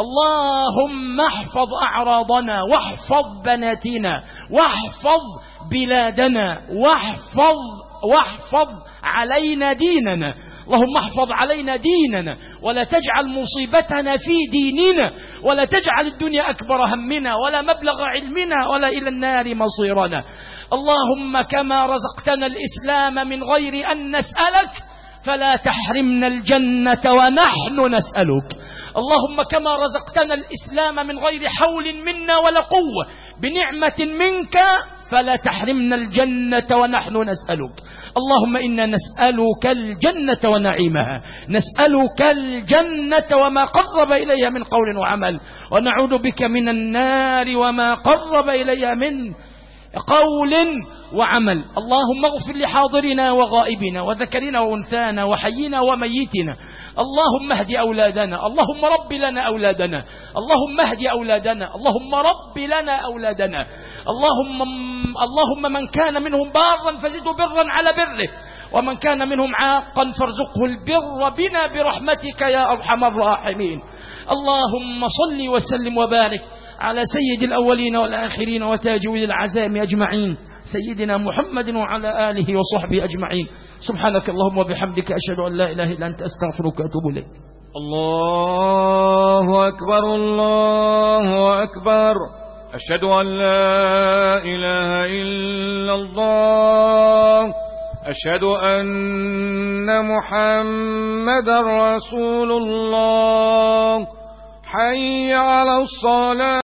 اللهم احفظ أعراضنا واحفظ بناتنا واحفظ بلادنا واحفظ واحفظ علينا ديننا. اللهم احفظ علينا ديننا ولا تجعل مصيبتنا في ديننا، ولا تجعل الدنيا أكبر همنا ولا مبلغ علمنا ولا إلى النار مصيرنا. اللهم كما رزقتنا الإسلام من غير أن نسألك فلا تحرمنا الجنة ونحن نسألك. اللهم كما رزقتنا الإسلام من غير حول منا ولا قوة بنعمة منك فلا تحرمنا الجنة ونحن نسألك. اللهم إنا نسألك الجنة ونعيمها، نسألك الجنة وما قرب إليها من قول وعمل، ونعوذ بك من النار وما قرب إليها من قول وعمل. اللهم اغفر لحاضرنا وغائبنا وذكرنا وأنثانا وحينا وميتنا. اللهم اهد أولادنا، اللهم رب لنا أولادنا، اللهم اهد أولادنا، اللهم رب لنا أولادنا. اللهم اللهم من كان منهم بارا فزده برا على بره، ومن كان منهم عاقا فارزقه البر بنا برحمتك يا أرحم الراحمين. اللهم صل وسلم وبارك على سيد الأولين والآخرين وتاج العزائم أجمعين سيدنا محمد وعلى آله وصحبه أجمعين. سبحانك اللهم وبحمدك أشهد أن لا إله إلا أنت أستغفرك وأتوب إليك. الله أكبر الله أكبر. أشهد أن لا إله إلا الله. أشهد أن محمد رسول الله. حي على الصلاة.